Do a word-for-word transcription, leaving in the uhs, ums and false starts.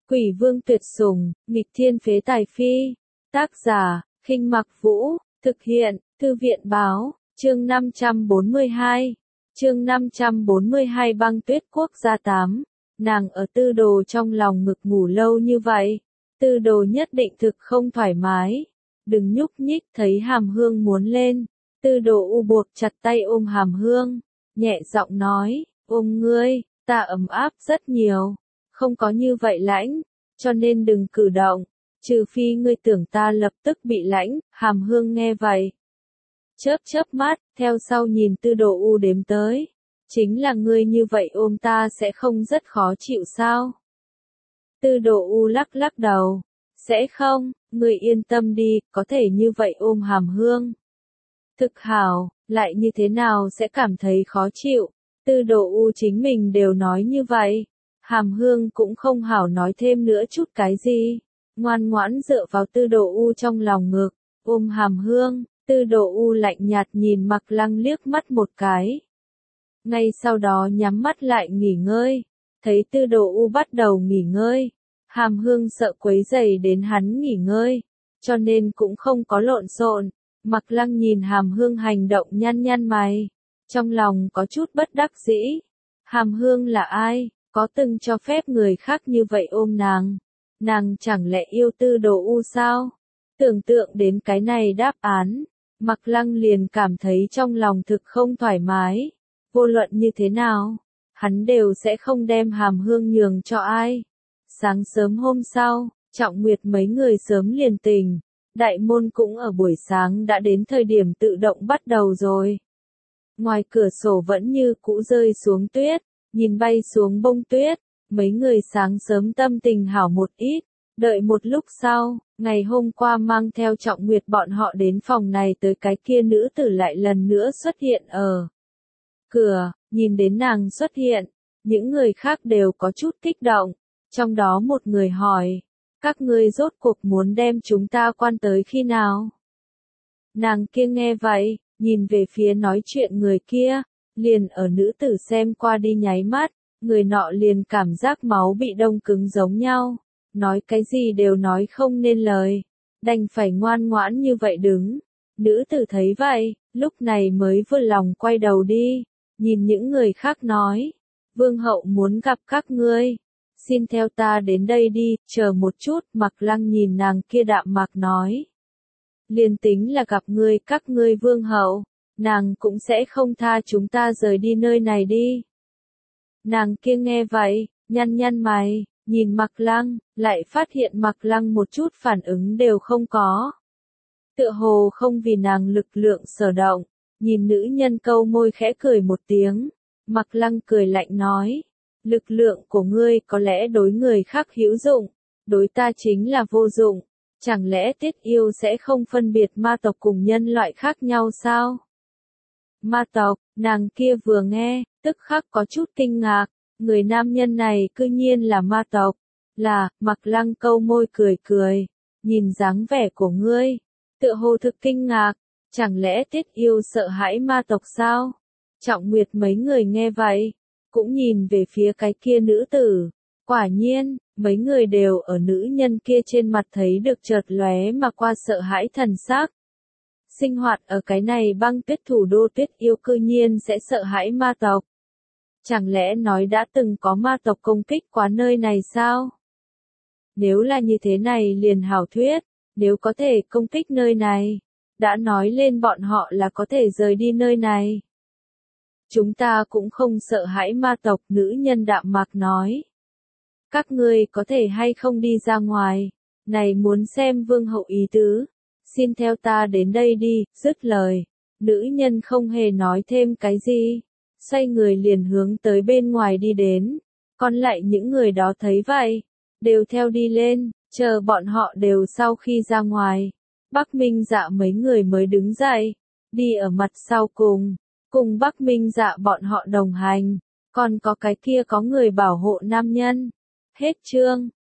Quỷ vương tuyệt sủng, nghịch thiên phế tài phi. Tác giả, Khinh Mặc Vũ, thực hiện, Thư viện báo, chương năm trăm bốn mươi hai. Chương năm trăm bốn mươi hai Băng Tuyết Quốc gia tám. Nàng ở Tư Đồ trong lòng ngực ngủ lâu như vậy, Tư Đồ nhất định thực không thoải mái. Đừng nhúc nhích, thấy Hàm Hương muốn lên, Tư Đồ u buộc chặt tay ôm Hàm Hương, nhẹ giọng nói, ôm ngươi, ta ấm áp rất nhiều, không có như vậy lãnh, cho nên đừng cử động, trừ phi ngươi tưởng ta lập tức bị lãnh. Hàm Hương nghe vậy, chớp chớp mắt, theo sau nhìn Tư Đồ u đếm tới, chính là ngươi như vậy ôm ta sẽ không rất khó chịu sao? Tư Đồ u lắc lắc đầu, sẽ không, ngươi yên tâm đi, có thể như vậy ôm Hàm Hương. Thực hảo, lại như thế nào sẽ cảm thấy khó chịu, Tư Đồ u chính mình đều nói như vậy. Hàm Hương cũng không hảo nói thêm nữa chút cái gì, ngoan ngoãn dựa vào Tư Đồ u trong lòng ngực, ôm Hàm Hương. Tư Đồ u lạnh nhạt nhìn Mạc Lăng liếc mắt một cái. Ngay sau đó nhắm mắt lại nghỉ ngơi, thấy Tư Đồ u bắt đầu nghỉ ngơi, Hàm Hương sợ quấy rầy đến hắn nghỉ ngơi, cho nên cũng không có lộn xộn. Mạc Lăng nhìn Hàm Hương hành động nhăn nhăn mày, trong lòng có chút bất đắc dĩ. Hàm Hương là ai, có từng cho phép người khác như vậy ôm nàng? Nàng chẳng lẽ yêu Tư Đồ u sao? Tưởng tượng đến cái này đáp án, Mạc Lăng liền cảm thấy trong lòng thực không thoải mái. Vô luận như thế nào, hắn đều sẽ không đem Hàm Hương nhường cho ai. Sáng sớm hôm sau, Trọng Nguyệt mấy người sớm liền tỉnh, đại môn cũng ở buổi sáng đã đến thời điểm tự động bắt đầu rồi. Ngoài cửa sổ vẫn như cũ rơi xuống tuyết, nhìn bay xuống bông tuyết, mấy người sáng sớm tâm tình hảo một ít. Đợi một lúc sau, ngày hôm qua mang theo Trọng Nguyệt bọn họ đến phòng này tới cái kia nữ tử lại lần nữa xuất hiện ở cửa, nhìn đến nàng xuất hiện, những người khác đều có chút kích động, trong đó một người hỏi, các ngươi rốt cuộc muốn đem chúng ta quan tới khi nào? Nàng kia nghe vậy, nhìn về phía nói chuyện người kia, liền ở nữ tử xem qua đi nháy mắt, người nọ liền cảm giác máu bị đông cứng giống nhau. Nói cái gì đều nói không nên lời, đành phải ngoan ngoãn như vậy đứng. Nữ tử thấy vậy, lúc này mới vừa lòng quay đầu đi, nhìn những người khác nói, vương hậu muốn gặp các ngươi, xin theo ta đến đây đi, chờ một chút. Mạc Lăng nhìn nàng kia đạm mạc nói, liền tính là gặp ngươi các ngươi vương hậu, nàng cũng sẽ không tha chúng ta rời đi nơi này đi. Nàng kia nghe vậy, nhăn nhăn mày, nhìn Mạc Lăng, lại phát hiện Mạc Lăng một chút phản ứng đều không có. Tựa hồ không vì nàng lực lượng sở động, nhìn nữ nhân câu môi khẽ cười một tiếng. Mạc Lăng cười lạnh nói, lực lượng của ngươi có lẽ đối người khác hữu dụng, đối ta chính là vô dụng, chẳng lẽ Tiết Yêu sẽ không phân biệt ma tộc cùng nhân loại khác nhau sao? Ma tộc, nàng kia vừa nghe, tức khắc có chút kinh ngạc. Người nam nhân này cư nhiên là ma tộc, là. Mạc Lăng câu môi cười cười, nhìn dáng vẻ của ngươi, tựa hồ thực kinh ngạc, chẳng lẽ Tiết Yêu sợ hãi ma tộc sao? Trọng Nguyệt mấy người nghe vậy, cũng nhìn về phía cái kia nữ tử, quả nhiên, mấy người đều ở nữ nhân kia trên mặt thấy được chợt lóe mà qua sợ hãi thần sắc. Sinh hoạt ở cái này băng tuyết thủ đô Tiết Yêu cư nhiên sẽ sợ hãi ma tộc. Chẳng lẽ nói đã từng có ma tộc công kích quá nơi này sao? Nếu là như thế này liền hảo thuyết, nếu có thể công kích nơi này, đã nói lên bọn họ là có thể rời đi nơi này. Chúng ta cũng không sợ hãi ma tộc, nữ nhân đạm mạc nói. Các ngươi có thể hay không đi ra ngoài, này muốn xem vương hậu ý tứ, xin theo ta đến đây đi. Dứt lời, nữ nhân không hề nói thêm cái gì, xoay người liền hướng tới bên ngoài đi đến, còn lại những người đó thấy vậy, đều theo đi lên, chờ bọn họ đều sau khi ra ngoài, Bắc Minh Dạ mấy người mới đứng dậy, đi ở mặt sau cùng, cùng Bắc Minh Dạ bọn họ đồng hành, còn có cái kia có người bảo hộ nam nhân. Hết chương.